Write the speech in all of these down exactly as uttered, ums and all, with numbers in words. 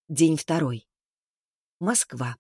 День второй. Москва.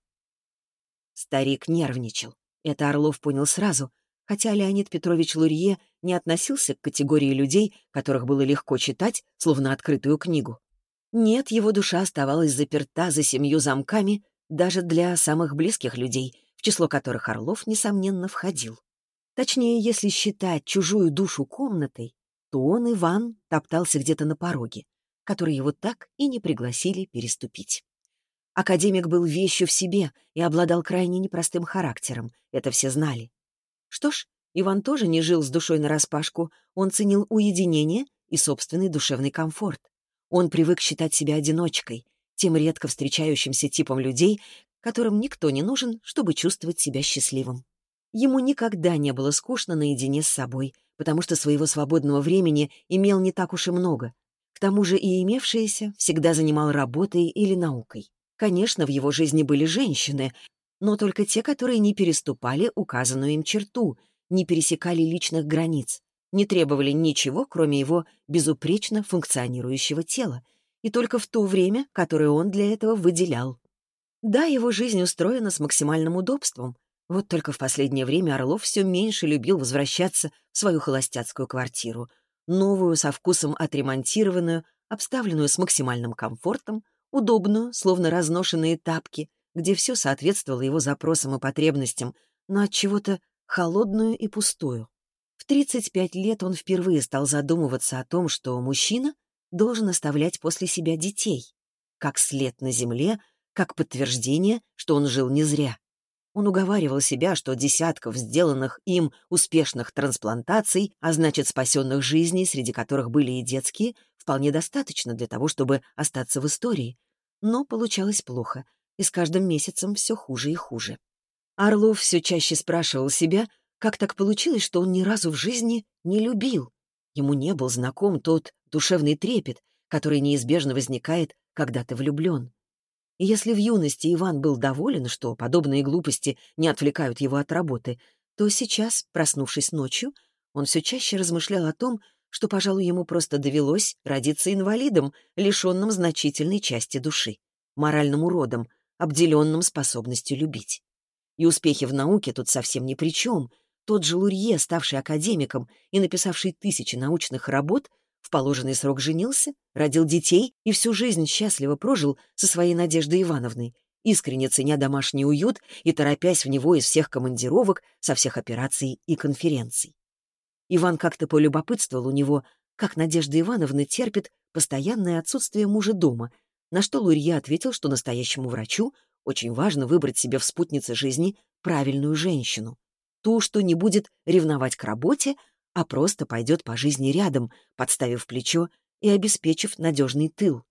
Старик нервничал. Это Орлов понял сразу, хотя Леонид Петрович Лурье не относился к категории людей, которых было легко читать, словно открытую книгу. Нет, его душа оставалась заперта за семью замками даже для самых близких людей, в число которых Орлов, несомненно, входил. Точнее, если считать чужую душу комнатой, то он, Иван, топтался где-то на пороге, который его так и не пригласили переступить. Академик был вещью в себе и обладал крайне непростым характером, это все знали. Что ж, Иван тоже не жил с душой нараспашку, он ценил уединение и собственный душевный комфорт. Он привык считать себя одиночкой, тем редко встречающимся типом людей, которым никто не нужен, чтобы чувствовать себя счастливым. Ему никогда не было скучно наедине с собой, потому что своего свободного времени имел не так уж и много. К тому же и имевшееся всегда занимал работой или наукой. Конечно, в его жизни были женщины, но только те, которые не переступали указанную им черту, не пересекали личных границ, не требовали ничего, кроме его безупречно функционирующего тела, и только в то время, которое он для этого выделял. Да, его жизнь устроена с максимальным удобством, вот только в последнее время Орлов все меньше любил возвращаться в свою холостяцкую квартиру, новую, со вкусом отремонтированную, обставленную с максимальным комфортом, удобную, словно разношенные тапки, где все соответствовало его запросам и потребностям, но от чего-то холодную и пустую. В тридцать пять лет он впервые стал задумываться о том, что мужчина должен оставлять после себя детей, как след на земле, как подтверждение, что он жил не зря. Он уговаривал себя, что десятков сделанных им успешных трансплантаций, а значит спасенных жизней, среди которых были и детские, вполне достаточно для того, чтобы остаться в истории. Но получалось плохо, и с каждым месяцем все хуже и хуже. Орлов все чаще спрашивал себя, как так получилось, что он ни разу в жизни не любил. Ему не был знаком тот душевный трепет, который неизбежно возникает, когда ты влюблен. И если в юности Иван был доволен, что подобные глупости не отвлекают его от работы, то сейчас, проснувшись ночью, он все чаще размышлял о том, что, пожалуй, ему просто довелось родиться инвалидом, лишенным значительной части души, моральным уродом, обделенным способностью любить. И успехи в науке тут совсем ни при чем. Тот же Лурье, ставший академиком и написавший тысячи научных работ, в положенный срок женился, родил детей и всю жизнь счастливо прожил со своей Надеждой Ивановной, искренне ценя домашний уют и торопясь в него из всех командировок, со всех операций и конференций. Иван как-то полюбопытствовал у него, как Надежда Ивановна терпит постоянное отсутствие мужа дома, на что Лурье ответил, что настоящему врачу очень важно выбрать себе в спутнице жизни правильную женщину, ту, что не будет ревновать к работе, а просто пойдет по жизни рядом, подставив плечо и обеспечив надежный тыл.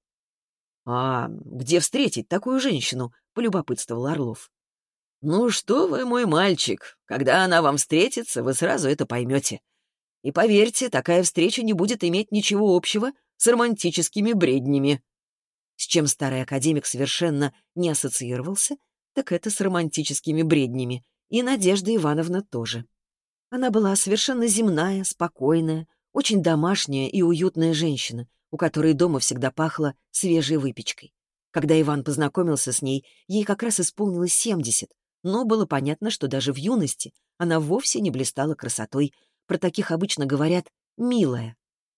«А где встретить такую женщину?» — полюбопытствовал Орлов. «Ну что вы, мой мальчик, когда она вам встретится, вы сразу это поймете. И поверьте, такая встреча не будет иметь ничего общего с романтическими бреднями». С чем старый академик совершенно не ассоциировался, так это с романтическими бреднями, и Надежда Ивановна тоже. Она была совершенно земная, спокойная, очень домашняя и уютная женщина, у которой дома всегда пахло свежей выпечкой. Когда Иван познакомился с ней, ей как раз исполнилось семьдесят, но было понятно, что даже в юности она вовсе не блистала красотой. Про таких обычно говорят «милая».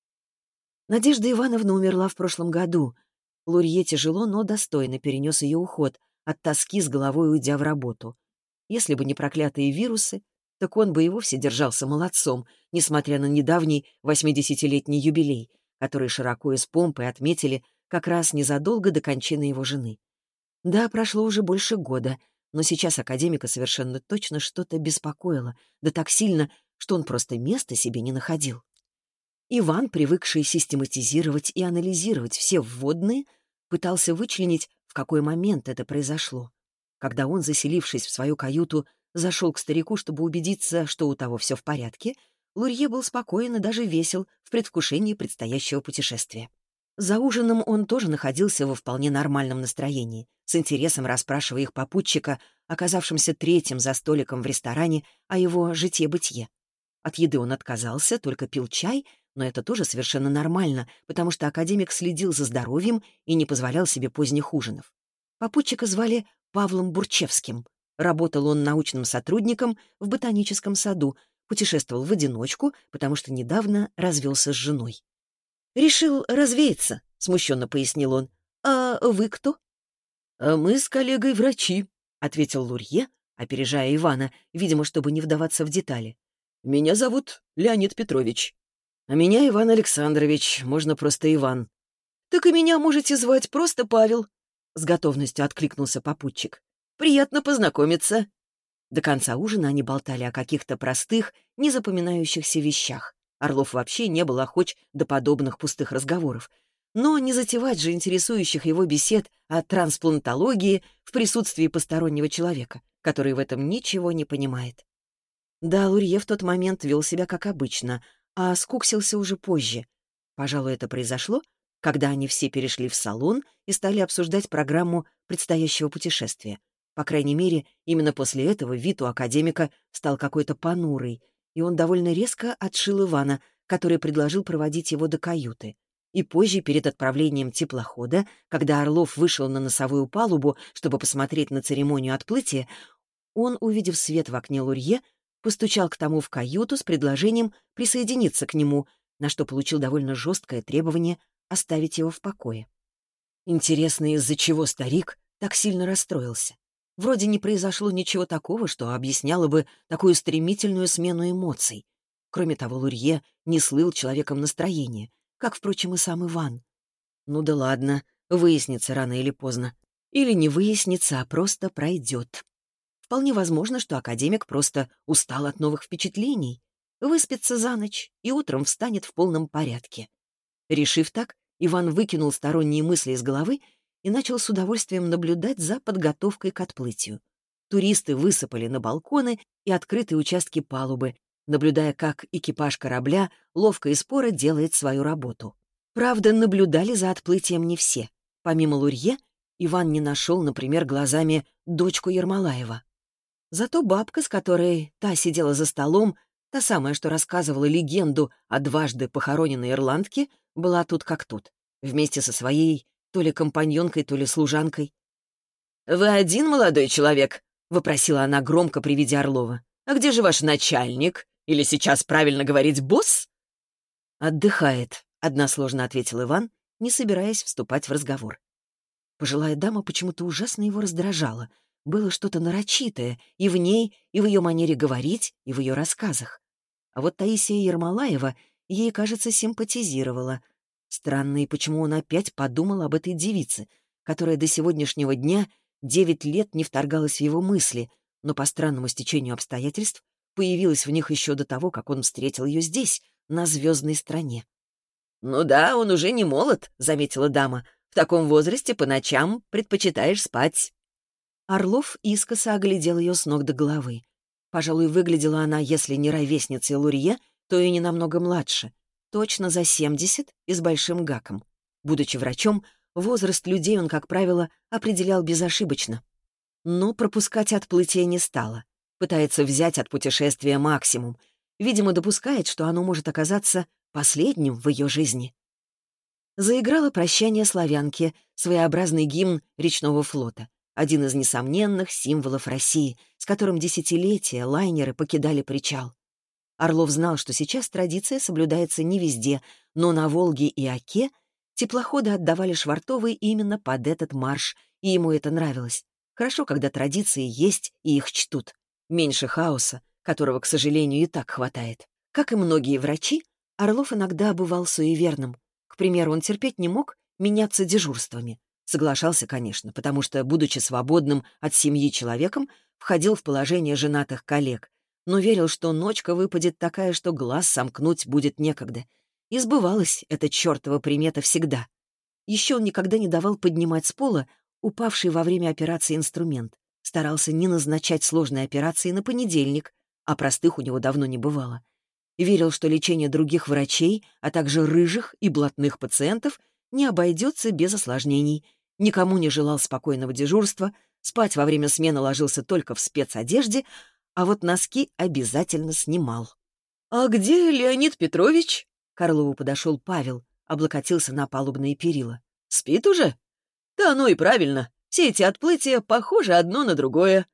Надежда Ивановна умерла в прошлом году. Лурье тяжело, но достойно перенес ее уход, от тоски с головой уйдя в работу. Если бы не проклятые вирусы, так он бы и вовсе держался молодцом, несмотря на недавний восьмидесятилетний юбилей, который широко и с помпой отметили как раз незадолго до кончины его жены. Да, прошло уже больше года, но сейчас академика совершенно точно что-то беспокоило, да так сильно, что он просто места себе не находил. Иван, привыкший систематизировать и анализировать все вводные, пытался вычленить, в какой момент это произошло. Когда он, заселившись в свою каюту, зашел к старику, чтобы убедиться, что у того все в порядке, Лурье был спокоен и даже весел в предвкушении предстоящего путешествия. За ужином он тоже находился во вполне нормальном настроении, с интересом расспрашивая их попутчика, оказавшимся третьим за столиком в ресторане, о его житье-бытие. От еды он отказался, только пил чай, Но это тоже совершенно нормально, потому что академик следил за здоровьем и не позволял себе поздних ужинов. Попутчика звали Павлом Бурчевским. Работал он научным сотрудником в ботаническом саду, путешествовал в одиночку, потому что недавно развелся с женой. «Решил развеяться», — смущенно пояснил он. «А вы кто?» «А мы с коллегой врачи», — ответил Лурье, опережая Ивана, видимо, чтобы не вдаваться в детали. «Меня зовут Леонид Петрович». «А меня Иван Александрович, можно просто Иван». «Так и меня можете звать просто Павел», — с готовностью откликнулся попутчик. «Приятно познакомиться». До конца ужина они болтали о каких-то простых, незапоминающихся вещах. Орлов вообще не был охоч до подобных пустых разговоров. Но не затевать же интересующих его бесед о трансплантологии в присутствии постороннего человека, который в этом ничего не понимает. Да, Лурье в тот момент вел себя как обычно, а скуксился уже позже. Пожалуй, это произошло, когда они все перешли в салон и стали обсуждать программу предстоящего путешествия. По крайней мере, именно после этого вид у академика стал какой-то понурый, и он довольно резко отшил Ивана, который предложил проводить его до каюты. И позже, перед отправлением теплохода, когда Орлов вышел на носовую палубу, чтобы посмотреть на церемонию отплытия, он, увидев свет в окне Лурье, постучал к тому в каюту с предложением присоединиться к нему, на что получил довольно жесткое требование оставить его в покое. Интересно, из-за чего старик так сильно расстроился. Вроде не произошло ничего такого, что объясняло бы такую стремительную смену эмоций. Кроме того, Лурье не слыл человеком настроения, как, впрочем, и сам Иван. Ну да ладно, выяснится рано или поздно. Или не выяснится, а просто пройдет. Вполне возможно, что академик просто устал от новых впечатлений, выспится за ночь и утром встанет в полном порядке. Решив так, Иван выкинул сторонние мысли из головы и начал с удовольствием наблюдать за подготовкой к отплытию. Туристы высыпали на балконы и открытые участки палубы, наблюдая, как экипаж корабля ловко и споро делает свою работу. Правда, наблюдали за отплытием не все. Помимо Лурье, Иван не нашел, например, глазами дочку Ермолаева. Зато бабка, с которой та сидела за столом, та самая, что рассказывала легенду о дважды похороненной ирландке, была тут как тут, вместе со своей то ли компаньонкой, то ли служанкой. «Вы один молодой человек?» — вопросила она громко при виде Орлова. «А где же ваш начальник? Или сейчас правильно говорить босс?» «Отдыхает», — односложно ответил Иван, не собираясь вступать в разговор. Пожилая дама почему-то ужасно его раздражала. Было что-то нарочитое и в ней, и в ее манере говорить, и в ее рассказах. А вот Таисия Ермолаева ей, кажется, симпатизировала. Странно, и почему он опять подумал об этой девице, которая до сегодняшнего дня девять лет не вторгалась в его мысли, но по странному стечению обстоятельств появилась в них еще до того, как он встретил ее здесь, на звездной стране. «Ну да, он уже не молод», — заметила дама. «В таком возрасте по ночам предпочитаешь спать». Орлов искоса оглядел ее с ног до головы. Пожалуй, выглядела она, если не ровесницей Лурье, то и не намного младше. Точно за семьдесят и с большим гаком. Будучи врачом, возраст людей он, как правило, определял безошибочно. Но пропускать отплытие не стала. Пытается взять от путешествия максимум. Видимо, допускает, что оно может оказаться последним в ее жизни. Заиграло «Прощание славянки», своеобразный гимн речного флота. Один из несомненных символов России, с которым десятилетия лайнеры покидали причал. Орлов знал, что сейчас традиция соблюдается не везде, но на Волге и Оке теплоходы отдавали швартовые именно под этот марш, и ему это нравилось. Хорошо, когда традиции есть и их чтут. Меньше хаоса, которого, к сожалению, и так хватает. Как и многие врачи, Орлов иногда бывал суеверным. К примеру, он терпеть не мог меняться дежурствами. Соглашался, конечно, потому что, будучи свободным от семьи человеком, входил в положение женатых коллег, но верил, что ночка выпадет такая, что глаз сомкнуть будет некогда. И сбывалась эта чертова примета всегда. Еще он никогда не давал поднимать с пола упавший во время операции инструмент. Старался не назначать сложные операции на понедельник, а простых у него давно не бывало. Верил, что лечение других врачей, а также рыжих и блатных пациентов не обойдется без осложнений. Никому не желал спокойного дежурства, спать во время смены ложился только в спецодежде, а вот носки обязательно снимал. «А где Леонид Петрович?» К Орлову подошел Павел, облокотился на палубные перила. «Спит уже?» «Да, ну и правильно. Все эти отплытия похожи одно на другое».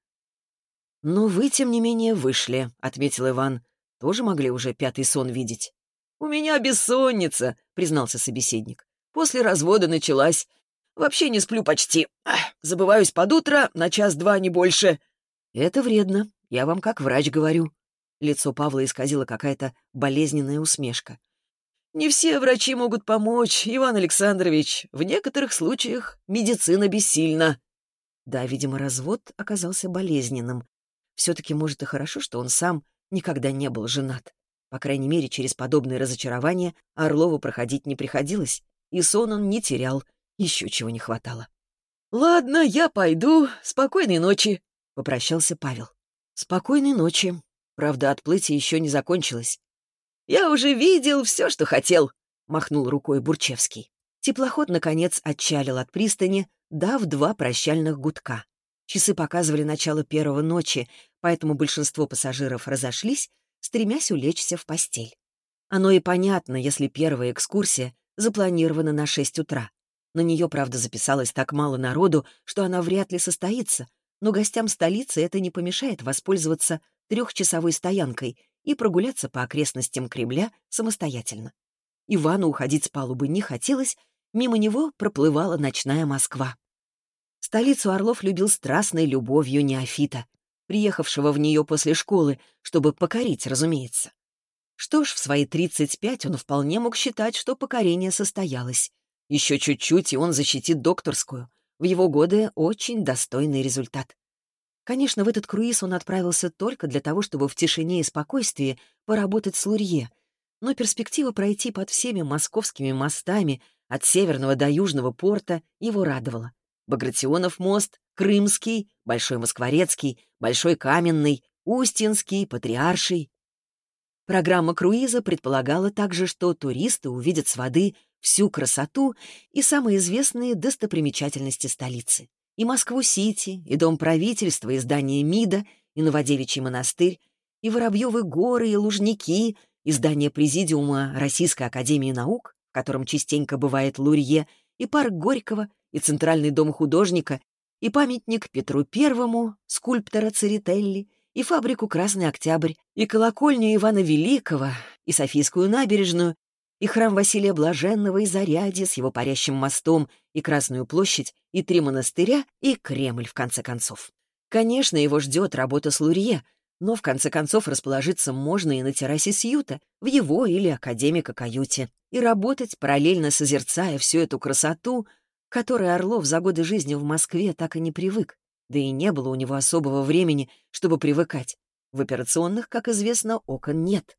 «Но вы, тем не менее, вышли», — отметил Иван. «Тоже могли уже пятый сон видеть». «У меня бессонница», — признался собеседник. «После развода началась. Вообще не сплю почти. Ах, забываюсь под утро, на час-два, не больше». «Это вредно. Я вам как врач говорю». Лицо Павла исказило какая-то болезненная усмешка. «Не все врачи могут помочь, Иван Александрович. В некоторых случаях медицина бессильна». Да, видимо, развод оказался болезненным. Все-таки, может, и хорошо, что он сам никогда не был женат. По крайней мере, через подобные разочарования Орлову проходить не приходилось, и сон он не терял, еще чего не хватало. «Ладно, я пойду. Спокойной ночи», — попрощался Павел. «Спокойной ночи. Правда, отплытие еще не закончилось». «Я уже видел все, что хотел», — махнул рукой Бурчевский. Теплоход, наконец, отчалил от пристани, дав два прощальных гудка. Часы показывали начало первого ночи, поэтому большинство пассажиров разошлись, стремясь улечься в постель. Оно и понятно, если первая экскурсия запланирована на шесть утра. На нее, правда, записалось так мало народу, что она вряд ли состоится, но гостям столицы это не помешает воспользоваться трехчасовой стоянкой и прогуляться по окрестностям Кремля самостоятельно. Ивану уходить с палубы не хотелось, мимо него проплывала ночная Москва. Столицу Орлов любил страстной любовью неофита, приехавшего в нее после школы, чтобы покорить, разумеется. Что ж, в свои тридцать пять он вполне мог считать, что покорение состоялось. Еще чуть-чуть, и он защитит докторскую. В его годы очень достойный результат. Конечно, в этот круиз он отправился только для того, чтобы в тишине и спокойствии поработать с Лурье, но перспектива пройти под всеми московскими мостами от Северного до Южного порта его радовала. Багратионов мост, Крымский, Большой Москворецкий, Большой Каменный, Устинский, Патриарший. Программа круиза предполагала также, что туристы увидят с воды всю красоту и самые известные достопримечательности столицы. И Москву-Сити, и Дом правительства, и здание МИДа, и Новодевичий монастырь, и Воробьевы горы, и Лужники, и здание Президиума Российской академии наук, в котором частенько бывает Лурье, и парк Горького, и Центральный дом художника, и памятник Петру Первому, скульптора Церетелли, и фабрику «Красный Октябрь», и колокольню Ивана Великого, и Софийскую набережную, и храм Василия Блаженного, и Зарядье с его парящим мостом, и Красную площадь, и три монастыря, и Кремль, в конце концов. Конечно, его ждет работа с Лурье, но в конце концов расположиться можно и на террасе Сьюта, в его или академика каюте, и работать, параллельно созерцая всю эту красоту, к которой Орлов за годы жизни в Москве так и не привык, да и не было у него особого времени, чтобы привыкать. В операционных, как известно, окон нет.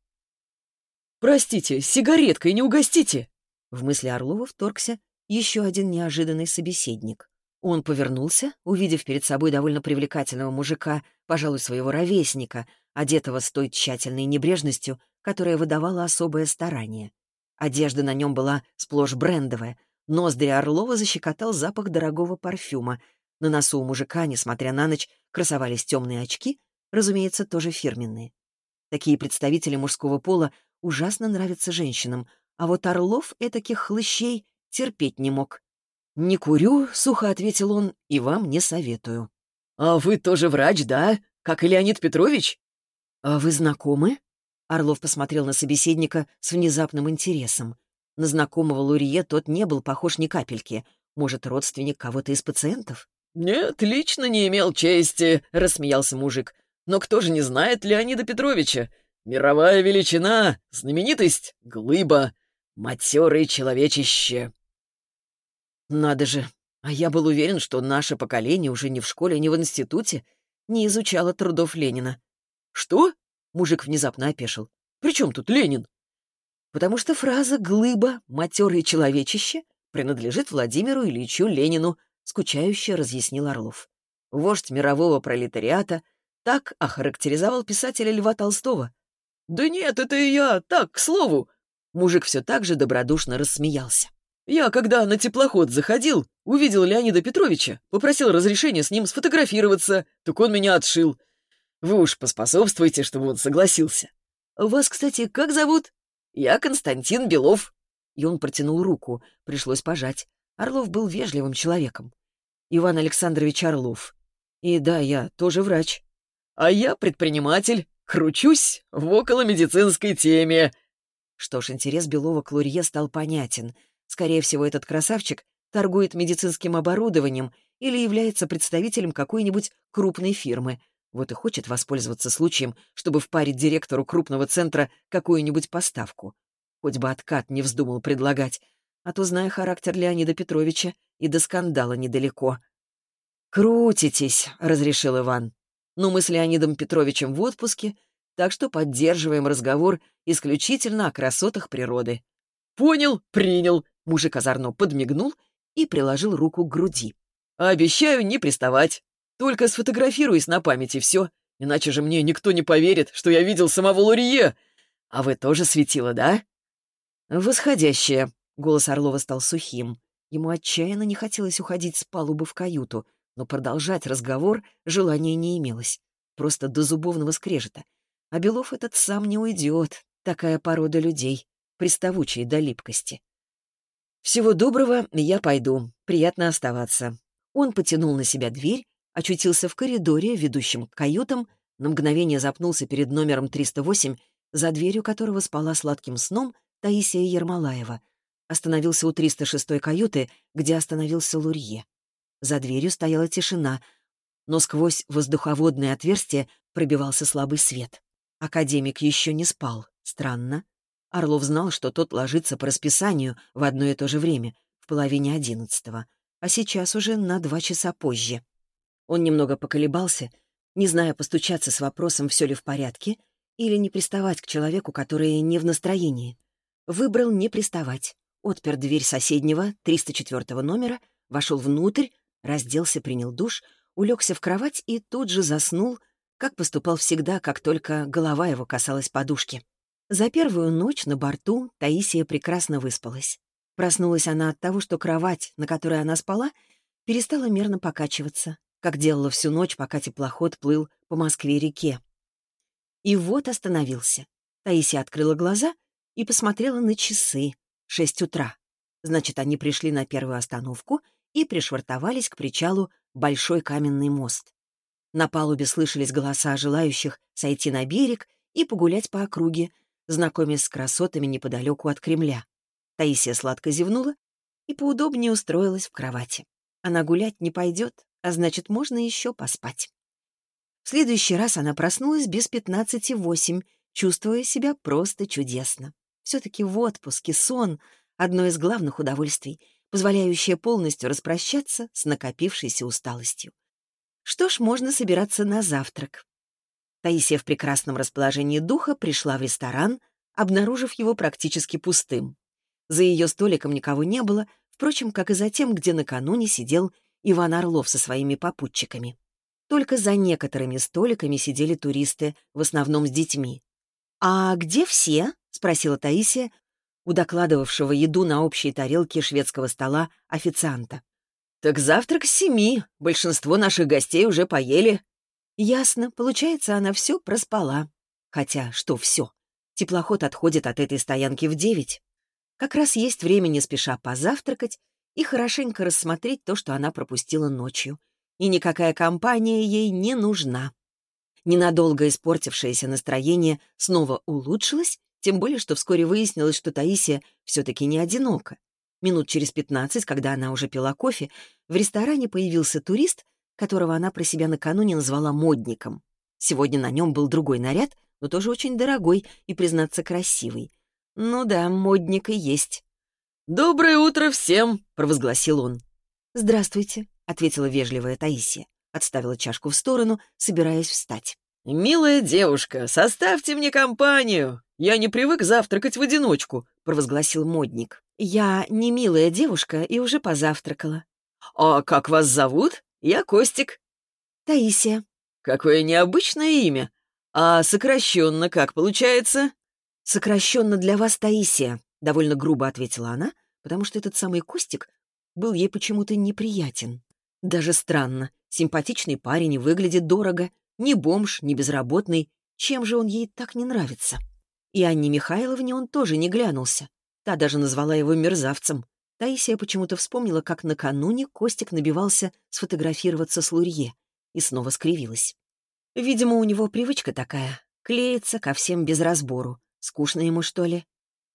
«Простите, сигареткой не угостите?» В мысли Орлова вторгся еще один неожиданный собеседник. Он повернулся, увидев перед собой довольно привлекательного мужика, пожалуй, своего ровесника, одетого с той тщательной небрежностью, которая выдавала особое старание. Одежда на нем была сплошь брендовая, ноздри Орлова защекотал запах дорогого парфюма. На носу у мужика, несмотря на ночь, красовались темные очки, разумеется, тоже фирменные. Такие представители мужского пола ужасно нравятся женщинам, а вот Орлов этаких хлыщей терпеть не мог. «Не курю», — сухо ответил он, — «и вам не советую». «А вы тоже врач, да? Как и Леонид Петрович?» «А вы знакомы?» Орлов посмотрел на собеседника с внезапным интересом. На знакомого Лурье тот не был похож ни капельки. Может, родственник кого-то из пациентов? «Нет, лично не имел чести», — рассмеялся мужик. «Но кто же не знает Леонида Петровича? Мировая величина, знаменитость, глыба, матерый человечище». «Надо же, а я был уверен, что наше поколение уже ни в школе, ни в институте не изучало трудов Ленина». «Что?» — мужик внезапно опешил. «При чем тут Ленин?» «Потому что фраза «глыба, матерый человечище» принадлежит Владимиру Ильичу Ленину», — скучающе разъяснил Орлов. Вождь мирового пролетариата так охарактеризовал писателя Льва Толстого. «Да нет, это и я, так, к слову». Мужик все так же добродушно рассмеялся. «Я, когда на теплоход заходил, увидел Леонида Петровича, попросил разрешения с ним сфотографироваться, так он меня отшил. Вы уж поспособствуйте, чтобы он согласился. Вас, кстати, как зовут?» Я Константин Белов». И он протянул руку. Пришлось пожать. Орлов был вежливым человеком. «Иван Александрович Орлов. И да, я тоже врач». «А я предприниматель. Кручусь в околомедицинской теме». Что ж, интерес Белова к Лурье стал понятен. Скорее всего, этот красавчик торгует медицинским оборудованием или является представителем какой-нибудь крупной фирмы. Вот и хочет воспользоваться случаем, чтобы впарить директору крупного центра какую-нибудь поставку. Хоть бы откат не вздумал предлагать, а то, зная характер Леонида Петровича, и до скандала недалеко. «Крутитесь», — разрешил Иван. «Но мы с Леонидом Петровичем в отпуске, так что поддерживаем разговор исключительно о красотах природы». «Понял, принял», — мужик озорно подмигнул и приложил руку к груди. «Обещаю не приставать. Только сфотографируюсь на память и все, иначе же мне никто не поверит, что я видел самого Лурье. А вы тоже светило, да?» «Восходящее», — голос Орлова стал сухим. Ему отчаянно не хотелось уходить с палубы в каюту, но продолжать разговор желания не имелось. Просто до зубовного скрежета. А Белов этот сам не уйдет. Такая порода людей, приставучие до липкости. «Всего доброго, я пойду. Приятно оставаться». Он потянул на себя дверь, очутился в коридоре, ведущем к каютам, на мгновение запнулся перед номером триста восемь, за дверью которого спала сладким сном Таисия Ермолаева. Остановился у триста шестой каюты, где остановился Лурье. За дверью стояла тишина, но сквозь воздуховодное отверстие пробивался слабый свет. Академик еще не спал. Странно. Орлов знал, что тот ложится по расписанию в одно и то же время, в половине одиннадцатого, а сейчас уже на два часа позже. Он немного поколебался, не зная, постучаться с вопросом, все ли в порядке, или не приставать к человеку, который не в настроении. Выбрал не приставать. Отпер дверь соседнего, триста четвёртого номера, вошел внутрь, разделся, принял душ, улегся в кровать и тут же заснул, как поступал всегда, как только голова его касалась подушки. За первую ночь на борту Таисия прекрасно выспалась. Проснулась она от того, что кровать, на которой она спала, перестала мерно покачиваться, как делала всю ночь, пока теплоход плыл по Москве-реке. И вот остановился. Таисия открыла глаза и посмотрела на часы. Шесть утра. Значит, они пришли на первую остановку и пришвартовались к причалу Большой каменный мост. На палубе слышались голоса желающих сойти на берег и погулять по округе, знакомясь с красотами неподалеку от Кремля. Таисия сладко зевнула и поудобнее устроилась в кровати. Она гулять не пойдет, а значит, можно еще поспать. В следующий раз она проснулась без пятнадцати восемь, чувствуя себя просто чудесно. Все-таки в отпуске сон — одно из главных удовольствий, позволяющее полностью распрощаться с накопившейся усталостью. Что ж, можно собираться на завтрак. Таисия в прекрасном расположении духа пришла в ресторан, обнаружив его практически пустым. За ее столиком никого не было, впрочем, как и за тем, где накануне сидел Иван Орлов со своими попутчиками. Только за некоторыми столиками сидели туристы, в основном с детьми. «А где все?» — спросила Таисия у докладывавшего еду на общей тарелке шведского стола официанта. «Так завтрак с семи. Большинство наших гостей уже поели». «Ясно. Получается, она все проспала. Хотя, что все? Теплоход отходит от этой стоянки в девять. Как раз есть время не спеша позавтракать и хорошенько рассмотреть то, что она пропустила ночью. И никакая компания ей не нужна». Ненадолго испортившееся настроение снова улучшилось, тем более, что вскоре выяснилось, что Таисия все-таки не одинока. Минут через пятнадцать, когда она уже пила кофе, в ресторане появился турист, которого она про себя накануне назвала модником. Сегодня на нем был другой наряд, но тоже очень дорогой и, признаться, красивый. Ну да, модник и есть. «Доброе утро всем!» — провозгласил он. «Здравствуйте», — ответила вежливая Таисия. Отставила чашку в сторону, собираясь встать. «Милая девушка, составьте мне компанию. Я не привык завтракать в одиночку», — провозгласил модник. «Я не милая девушка и уже позавтракала». «А как вас зовут? Я Костик». «Таисия». «Какое необычное имя. А сокращенно как получается?» «Сокращенно для вас Таисия», — довольно грубо ответила она, потому что этот самый Костик был ей почему-то неприятен. Даже странно. Симпатичный парень и выглядит дорого. Ни бомж, ни безработный. Чем же он ей так не нравится? И Анне Михайловне он тоже не глянулся. Та даже назвала его мерзавцем. Таисия почему-то вспомнила, как накануне Костик набивался сфотографироваться с Лурье, и снова скривилась. Видимо, у него привычка такая — клеится ко всем без разбору. Скучно ему, что ли?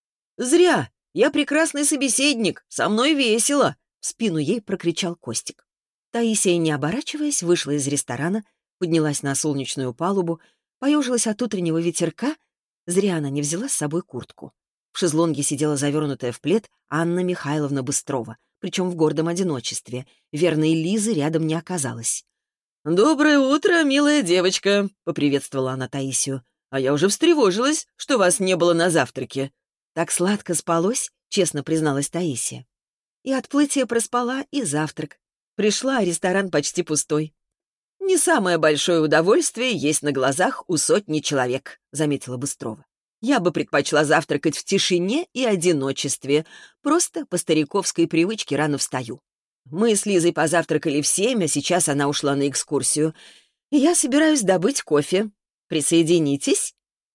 «Зря! Я прекрасный собеседник, со мной весело!» — в спину ей прокричал Костик. Таисия, не оборачиваясь, вышла из ресторана, поднялась на солнечную палубу, поежилась от утреннего ветерка. Зря она не взяла с собой куртку. В шезлонге сидела завернутая в плед Анна Михайловна Быстрова, причем в гордом одиночестве. Верной Лизы рядом не оказалось. «Доброе утро, милая девочка», — поприветствовала она Таисию. «А я уже встревожилась, что вас не было на завтраке». «Так сладко спалось», — честно призналась Таисия. И отплытие проспала, и завтрак. Пришла, а ресторан почти пустой. «Не самое большое удовольствие есть на глазах у сотни человек», — заметила Быстрова. «Я бы предпочла завтракать в тишине и одиночестве. Просто по стариковской привычке рано встаю. Мы с Лизой позавтракали в семь, а сейчас она ушла на экскурсию. И я собираюсь добыть кофе. Присоединитесь?»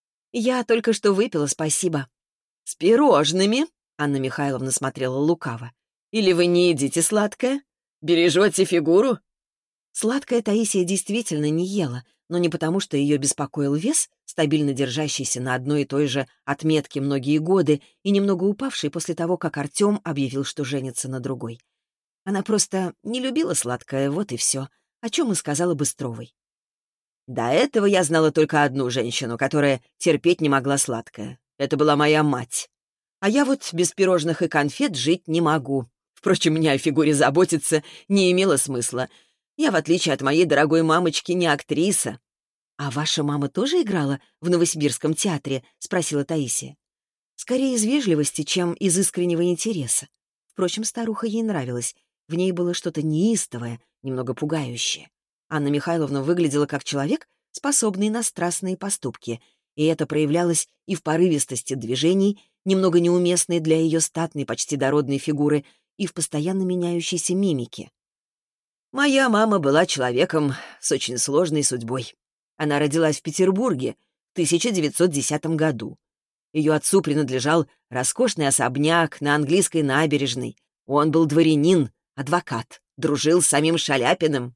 «Я только что выпила, спасибо». «С пирожными?» — Анна Михайловна смотрела лукаво. «Или вы не едите сладкое? Бережете фигуру?» Сладкое Таисия действительно не ела, но не потому, что ее беспокоил вес, стабильно держащийся на одной и той же отметке многие годы и немного упавший после того, как Артем объявил, что женится на другой. Она просто не любила сладкое, вот и все, о чем и сказала Быстровой. «До этого я знала только одну женщину, которая терпеть не могла сладкое. Это была моя мать. А я вот без пирожных и конфет жить не могу. Впрочем, мне о фигуре заботиться не имело смысла. Я, в отличие от моей дорогой мамочки, не актриса». «А ваша мама тоже играла в Новосибирском театре?» — спросила Таисия. Скорее из вежливости, чем из искреннего интереса. Впрочем, старуха ей нравилась. В ней было что-то неистовое, немного пугающее. Анна Михайловна выглядела как человек, способный на страстные поступки, и это проявлялось и в порывистости движений, немного неуместной для ее статной, почти дородной фигуры, и в постоянно меняющейся мимике. «Моя мама была человеком с очень сложной судьбой. Она родилась в Петербурге в тысяча девятьсот десятом году. Ее отцу принадлежал роскошный особняк на английской набережной. Он был дворянин, адвокат, дружил с самим Шаляпиным.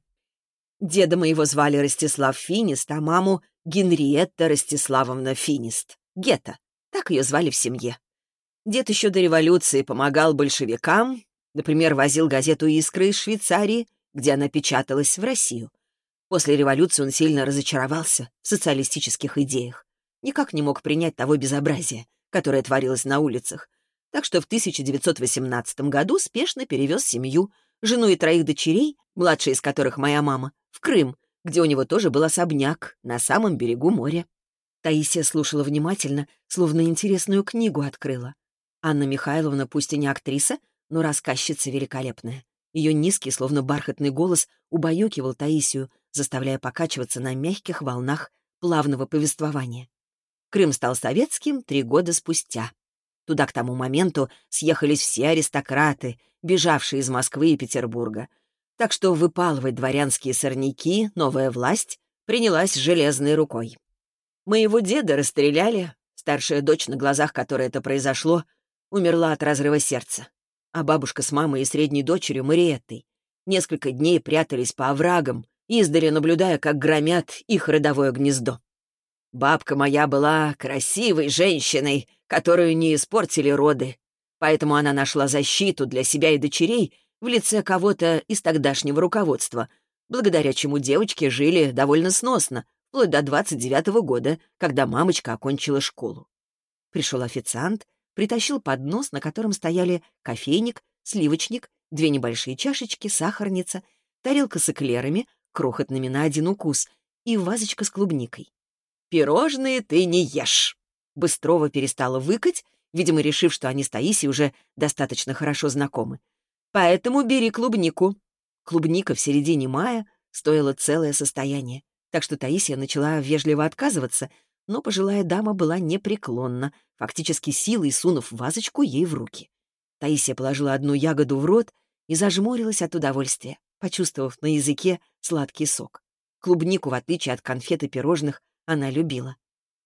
Деда моего звали Ростислав Финист, а маму — Генриетта Ростиславовна Финист. Гетта, так ее звали в семье. Дед еще до революции помогал большевикам, например, возил газету «Искры» из Швейцарии, где она печаталась, в Россию. После революции он сильно разочаровался в социалистических идеях. Никак не мог принять того безобразия, которое творилось на улицах. Так что в тысяча девятьсот восемнадцатом году спешно перевез семью, жену и троих дочерей, младшая из которых моя мама, в Крым, где у него тоже был особняк на самом берегу моря. Таисия слушала внимательно, словно интересную книгу открыла. Анна Михайловна, пусть и не актриса, но рассказчица великолепная. Ее низкий, словно бархатный голос, убаюкивал Таисию, заставляя покачиваться на мягких волнах плавного повествования. Крым стал советским три года спустя. Туда к тому моменту съехались все аристократы, бежавшие из Москвы и Петербурга. Так что выпалывать дворянские сорняки новая власть принялась железной рукой. Моего деда расстреляли, старшая дочь, на глазах которой это произошло, умерла от разрыва сердца. А бабушка с мамой и средней дочерью Мариеттой несколько дней прятались по оврагам, издали наблюдая, как громят их родовое гнездо. Бабка моя была красивой женщиной, которую не испортили роды, поэтому она нашла защиту для себя и дочерей в лице кого-то из тогдашнего руководства, благодаря чему девочки жили довольно сносно, вплоть до двадцать девятого года, когда мамочка окончила школу. Пришел официант, притащил поднос, на котором стояли кофейник, сливочник, две небольшие чашечки, сахарница, тарелка с эклерами, крохотными на один укус, и вазочка с клубникой. «Пирожные ты не ешь!» Быстрова перестала выкать, видимо, решив, что они с Таисией уже достаточно хорошо знакомы. «Поэтому бери клубнику». Клубника в середине мая стоила целое состояние, так что Таисия начала вежливо отказываться, но пожилая дама была непреклонна, фактически силой сунув вазочку ей в руки. Таисия положила одну ягоду в рот и зажмурилась от удовольствия, почувствовав на языке сладкий сок. Клубнику, в отличие от конфет и пирожных, она любила.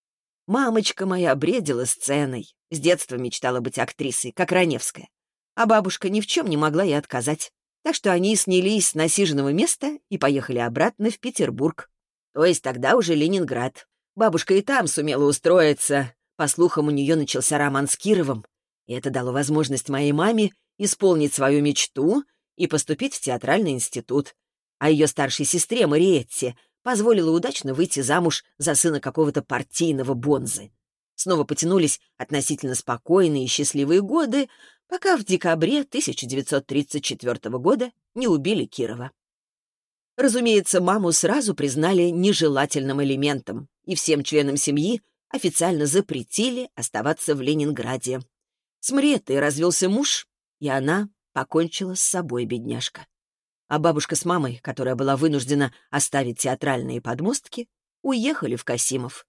Мамочка моя бредила сценой. С детства мечтала быть актрисой, как Раневская. А бабушка ни в чем не могла ей отказать. Так что они снялись с насиженного места и поехали обратно в Петербург. То есть тогда уже Ленинград. Бабушка и там сумела устроиться. По слухам, у нее начался роман с Кировым. И это дало возможность моей маме исполнить свою мечту и поступить в театральный институт. А ее старшей сестре Мариетте позволила удачно выйти замуж за сына какого-то партийного бонзы. Снова потянулись относительно спокойные и счастливые годы, пока в декабре тысяча девятьсот тридцать четвёртого года не убили Кирова. Разумеется, маму сразу признали нежелательным элементом, и всем членам семьи официально запретили оставаться в Ленинграде. С Мариеттой развелся муж, и она покончила с собой, бедняжка. А бабушка с мамой, которая была вынуждена оставить театральные подмостки, уехали в Касимов.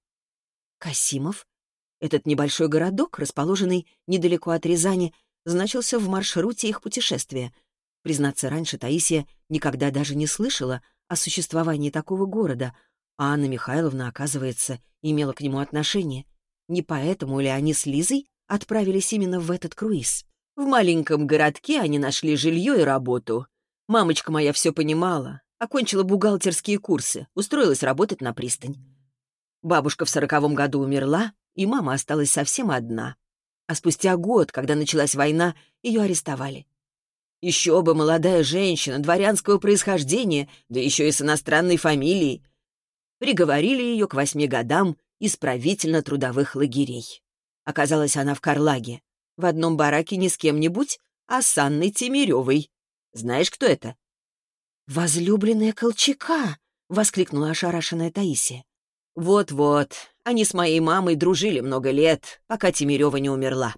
Касимов? Этот небольшой городок, расположенный недалеко от Рязани, значился в маршруте их путешествия. Признаться, раньше Таисия никогда даже не слышала о существовании такого города, а Анна Михайловна, оказывается, имела к нему отношение. Не поэтому ли они с Лизой отправились именно в этот круиз? В маленьком городке они нашли жилье и работу. Мамочка моя все понимала, окончила бухгалтерские курсы, устроилась работать на пристань. Бабушка в сороковом году умерла, и мама осталась совсем одна. А спустя год, когда началась война, ее арестовали. Еще бы молодая женщина, дворянского происхождения, да еще и с иностранной фамилией. Приговорили ее к восьми годам исправительно-трудовых лагерей. Оказалась она в Карлаге, в одном бараке не с кем-нибудь, а с Анной Тимиревой. Знаешь, кто это? «Возлюбленная Колчака!» — воскликнула ошарашенная Таисия. «Вот-вот, они с моей мамой дружили много лет, пока Тимирева не умерла.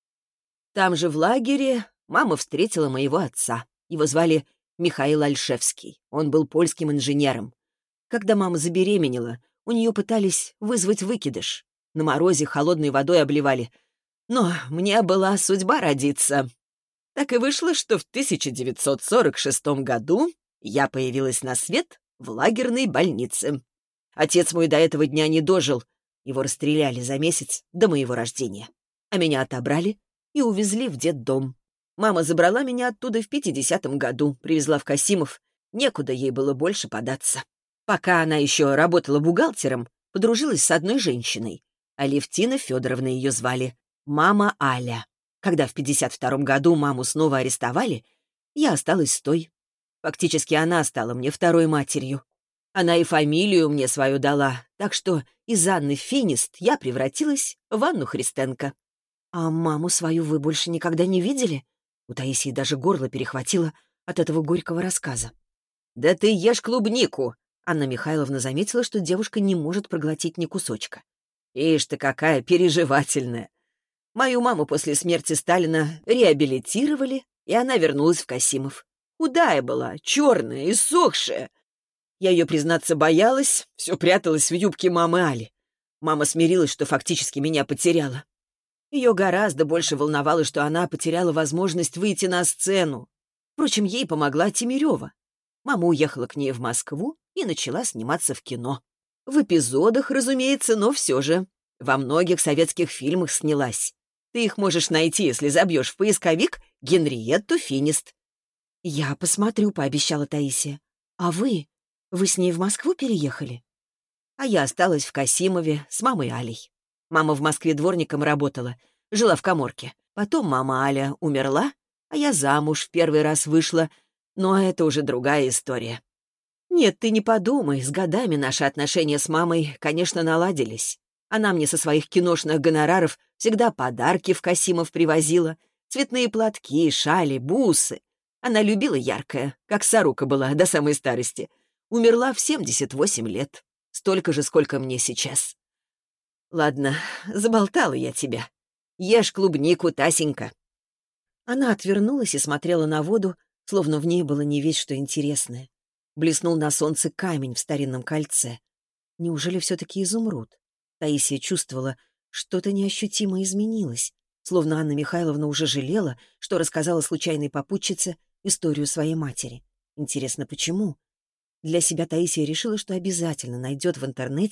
Там же в лагере мама встретила моего отца. Его звали Михаил Альшевский. Он был польским инженером. Когда мама забеременела, у нее пытались вызвать выкидыш. На морозе холодной водой обливали. Но мне была судьба родиться. Так и вышло, что в тысяча девятьсот сорок шестом году я появилась на свет в лагерной больнице. Отец мой до этого дня не дожил. Его расстреляли за месяц до моего рождения. А меня отобрали и увезли в детдом. Мама забрала меня оттуда в пятидесятом году, привезла в Касимов. Некуда ей было больше податься. Пока она еще работала бухгалтером, подружилась с одной женщиной. Алевтина Федоровна ее звали. Мама Аля. Когда в пятьдесят втором году маму снова арестовали, я осталась с той. Фактически она стала мне второй матерью. Она и фамилию мне свою дала, так что из Анны Финист я превратилась в Анну Христенко. «А маму свою вы больше никогда не видели?» У Таисии даже горло перехватило от этого горького рассказа. «Да ты ешь клубнику!» Анна Михайловна заметила, что девушка не может проглотить ни кусочка. «Ишь ты какая переживательная! Мою маму после смерти Сталина реабилитировали, и она вернулась в Касимов. Худая была, черная, и иссохшая. Я ее, признаться, боялась, все пряталась в юбке мамы Али. Мама смирилась, что фактически меня потеряла. Ее гораздо больше волновало, что она потеряла возможность выйти на сцену. Впрочем, ей помогла Тимирева. Мама уехала к ней в Москву и начала сниматься в кино. В эпизодах, разумеется, но все же. Во многих советских фильмах снялась. Ты их можешь найти, если забьешь в поисковик «Генриетту Финист». «Я посмотрю», — пообещала Таисия. «А вы? Вы с ней в Москву переехали?» А я осталась в Касимове с мамой Алей. Мама в Москве дворником работала, жила в каморке. Потом мама Аля умерла, а я замуж в первый раз вышла, но это уже другая история. Нет, ты не подумай, с годами наши отношения с мамой, конечно, наладились. Она мне со своих киношных гонораров всегда подарки в Касимов привозила, цветные платки, шали, бусы. Она любила яркое, как сорока была до самой старости. Умерла в семьдесят восемь лет. Столько же, сколько мне сейчас. Ладно, заболтала я тебя. Ешь клубнику, Тасенька. Она отвернулась и смотрела на воду, словно в ней было не весть что интересное. Блеснул на солнце камень в старинном кольце. Неужели все-таки изумруд? Таисия чувствовала, что-то неощутимо изменилось, словно Анна Михайловна уже жалела, что рассказала случайной попутчице историю своей матери. Интересно, почему? Для себя Таисия решила, что обязательно найдет в интернете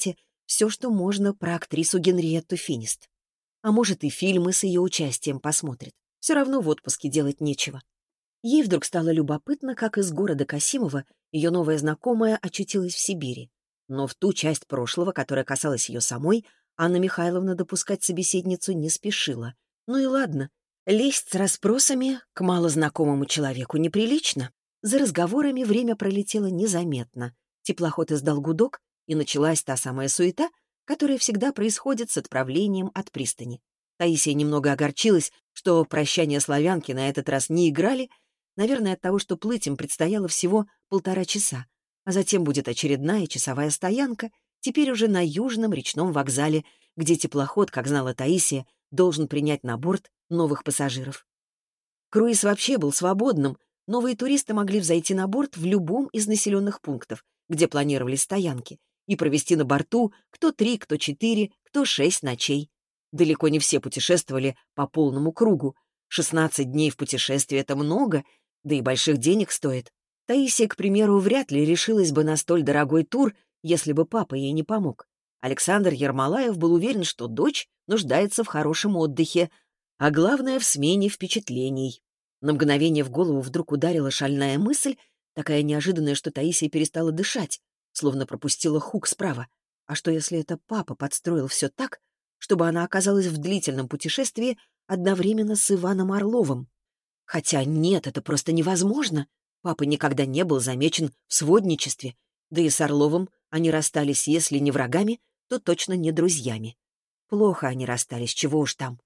все, что можно про актрису Генриетту Финист. А может, и фильмы с ее участием посмотрит. Все равно в отпуске делать нечего. Ей вдруг стало любопытно, как из города Касимова ее новая знакомая очутилась в Сибири. Но в ту часть прошлого, которая касалась ее самой, Анна Михайловна допускать собеседницу не спешила. Ну и ладно, лезть с расспросами к малознакомому человеку неприлично. За разговорами время пролетело незаметно. Теплоход издал гудок, и началась та самая суета, которая всегда происходит с отправлением от пристани. Таисия немного огорчилась, что прощания славянки на этот раз не играли, наверное, от того, что плыть им предстояло всего полтора часа, а затем будет очередная часовая стоянка, теперь уже на Южном речном вокзале, где теплоход, как знала Таисия, должен принять на борт новых пассажиров. Круиз вообще был свободным, новые туристы могли взойти на борт в любом из населенных пунктов, где планировались стоянки, и провести на борту кто три, кто четыре, кто шесть ночей. Далеко не все путешествовали по полному кругу. шестнадцать дней в путешествии — это много, да и больших денег стоит. Таисия, к примеру, вряд ли решилась бы на столь дорогой тур, если бы папа ей не помог. Александр Ермолаев был уверен, что дочь нуждается в хорошем отдыхе, а главное — в смене впечатлений. На мгновение в голову вдруг ударила шальная мысль, такая неожиданная, что Таисия перестала дышать, словно пропустила хук справа. А что, если это папа подстроил все так, чтобы она оказалась в длительном путешествии одновременно с Иваном Орловым? Хотя нет, это просто невозможно. Папа никогда не был замечен в сводничестве, да и с Орловым они расстались, если не врагами, то точно не друзьями. Плохо они расстались, чего уж там.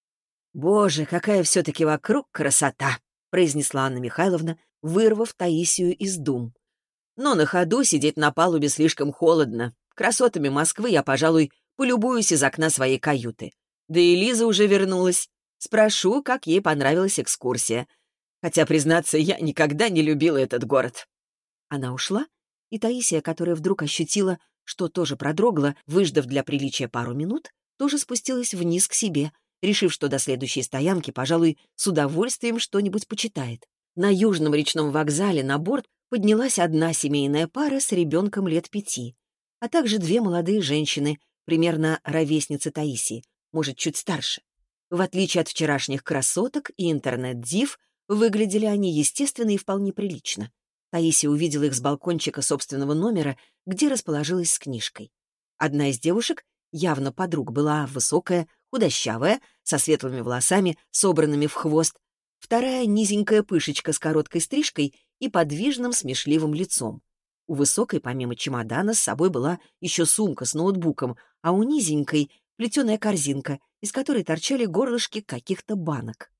«Боже, какая все-таки вокруг красота!» — произнесла Анна Михайловна, вырвав Таисию из дум. «Но на ходу сидеть на палубе слишком холодно. Красотами Москвы я, пожалуй, полюбуюсь из окна своей каюты. Да и Лиза уже вернулась. Спрошу, как ей понравилась экскурсия. Хотя, признаться, я никогда не любила этот город». Она ушла, и Таисия, которая вдруг ощутила, что тоже продрогла, выждав для приличия пару минут, тоже спустилась вниз к себе, решив, что до следующей стоянки, пожалуй, с удовольствием что-нибудь почитает. На Южном речном вокзале на борт поднялась одна семейная пара с ребенком лет пяти, а также две молодые женщины, примерно ровесницы Таисии, может, чуть старше. В отличие от вчерашних красоток и интернет-див, выглядели они естественно и вполне прилично. Таисия увидела их с балкончика собственного номера, где расположилась с книжкой. Одна из девушек, явно подруг, была высокая, худощавая, со светлыми волосами, собранными в хвост. Вторая — низенькая пышечка с короткой стрижкой и подвижным смешливым лицом. У высокой, помимо чемодана, с собой была еще сумка с ноутбуком, а у низенькой — плетеная корзинка, из которой торчали горлышки каких-то банок.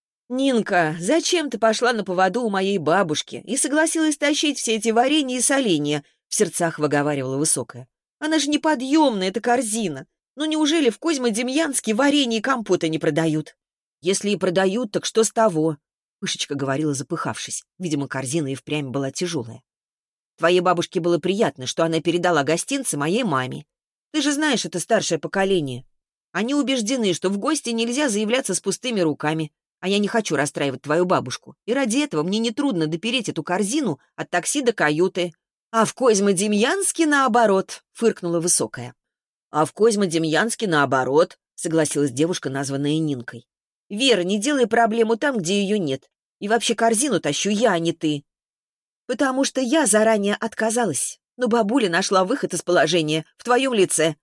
«Нинка, зачем ты пошла на поводу у моей бабушки и согласилась тащить все эти варенья и соленья?» — в сердцах выговаривала высокая. «Она же неподъемная, эта корзина. Ну неужели в Козьмо-Демьянске варенье и компоты не продают?» «Если и продают, так что с того?» — Пышечка говорила, запыхавшись. Видимо, корзина и впрямь была тяжелая. «Твоей бабушке было приятно, что она передала гостинцы моей маме. Ты же знаешь, это старшее поколение. Они убеждены, что в гости нельзя заявляться с пустыми руками. А я не хочу расстраивать твою бабушку. И ради этого мне нетрудно допереть эту корзину от такси до каюты. А в Козьмо-Демьянске наоборот», — фыркнула высокая. «А в Козьмо-Демьянске наоборот», — согласилась девушка, названная Нинкой. «Вера, не делай проблему там, где ее нет. И вообще корзину тащу я, а не ты». «Потому что я заранее отказалась. Но бабуля нашла выход из положения в твоем лице».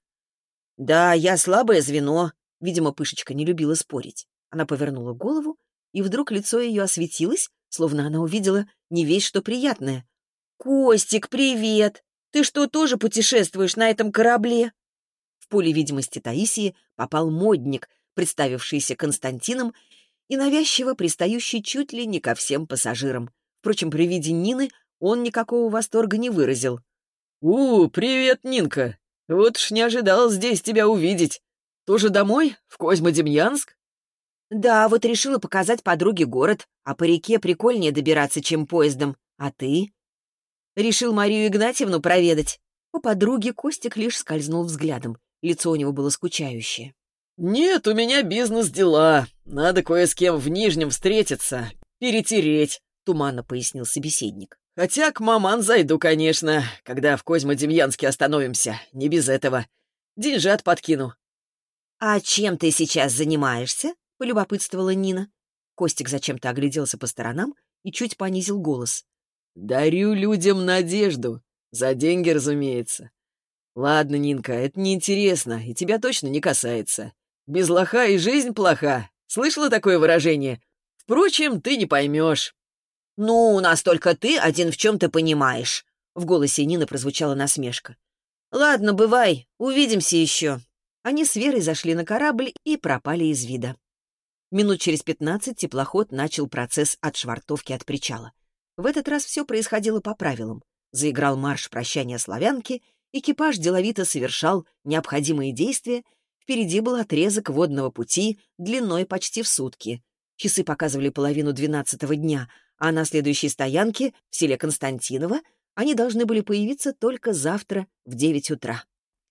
«Да, я слабое звено». Видимо, Пышечка не любила спорить. Она повернула голову, и вдруг лицо ее осветилось, словно она увидела не весть что приятное. «Костик, привет! Ты что, тоже путешествуешь на этом корабле?» В поле видимости Таисии попал модник, представившийся Константином и навязчиво пристающий чуть ли не ко всем пассажирам. Впрочем, при виде Нины он никакого восторга не выразил. «У, привет, Нинка! Вот ж не ожидал здесь тебя увидеть. Тоже домой? В Козьмо-Демьянск?» «Да, вот решила показать подруге город, а по реке прикольнее добираться, чем поездом. А ты?» «Решил Марию Игнатьевну проведать». По подруге Костик лишь скользнул взглядом. Лицо у него было скучающее. «Нет, у меня бизнес-дела. Надо кое с кем в Нижнем встретиться, перетереть», — туманно пояснил собеседник. «Хотя к маман зайду, конечно, когда в Козьмо-Демьянске остановимся. Не без этого. Деньжат подкину». «А чем ты сейчас занимаешься?» — полюбопытствовала Нина. Костик зачем-то огляделся по сторонам и чуть понизил голос. «Дарю людям надежду. За деньги, разумеется. Ладно, Нинка, это неинтересно и тебя точно не касается. Без лоха и жизнь плоха. Слышала такое выражение? Впрочем, ты не поймешь». «Ну, у нас только ты один в чем-то понимаешь», — в голосе Нины прозвучала насмешка. «Ладно, бывай, увидимся еще». Они с Верой зашли на корабль и пропали из вида. Минут через пятнадцать теплоход начал процесс отшвартовки от причала. В этот раз все происходило по правилам. Заиграл марш прощания славянки, экипаж деловито совершал необходимые действия, впереди был отрезок водного пути длиной почти в сутки. Часы показывали половину двенадцатого дня, а на следующей стоянке, в селе Константиново, они должны были появиться только завтра в девять утра.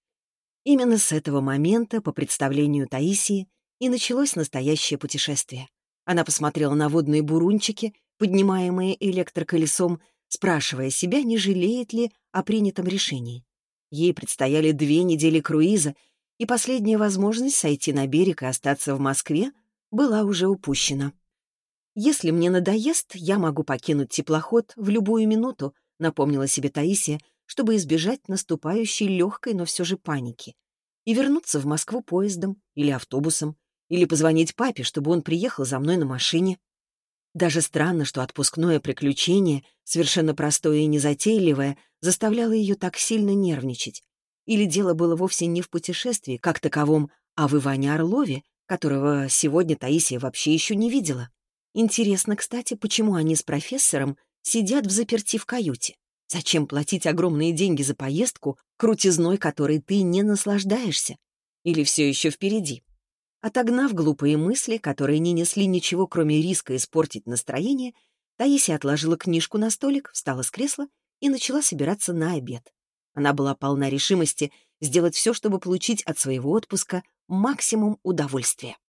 Именно с этого момента, по представлению Таисии, и началось настоящее путешествие. Она посмотрела на водные бурунчики, поднимаемые электроколесом, спрашивая себя, не жалеет ли о принятом решении. Ей предстояли две недели круиза, и последняя возможность сойти на берег и остаться в Москве была уже упущена. «Если мне надоест, я могу покинуть теплоход в любую минуту», напомнила себе Таисия, чтобы избежать наступающей легкой, но все же паники, и вернуться в Москву поездом или автобусом, или позвонить папе, чтобы он приехал за мной на машине. Даже странно, что отпускное приключение, совершенно простое и незатейливое, заставляло ее так сильно нервничать. Или дело было вовсе не в путешествии как таковом, а в Иване Орлове, которого сегодня Таисия вообще еще не видела. Интересно, кстати, почему они с профессором сидят взаперти в каюте? Зачем платить огромные деньги за поездку, крутизной которой ты не наслаждаешься? Или все еще впереди? Отогнав глупые мысли, которые не несли ничего, кроме риска испортить настроение, Таисия отложила книжку на столик, встала с кресла и начала собираться на обед. Она была полна решимости сделать все, чтобы получить от своего отпуска максимум удовольствия.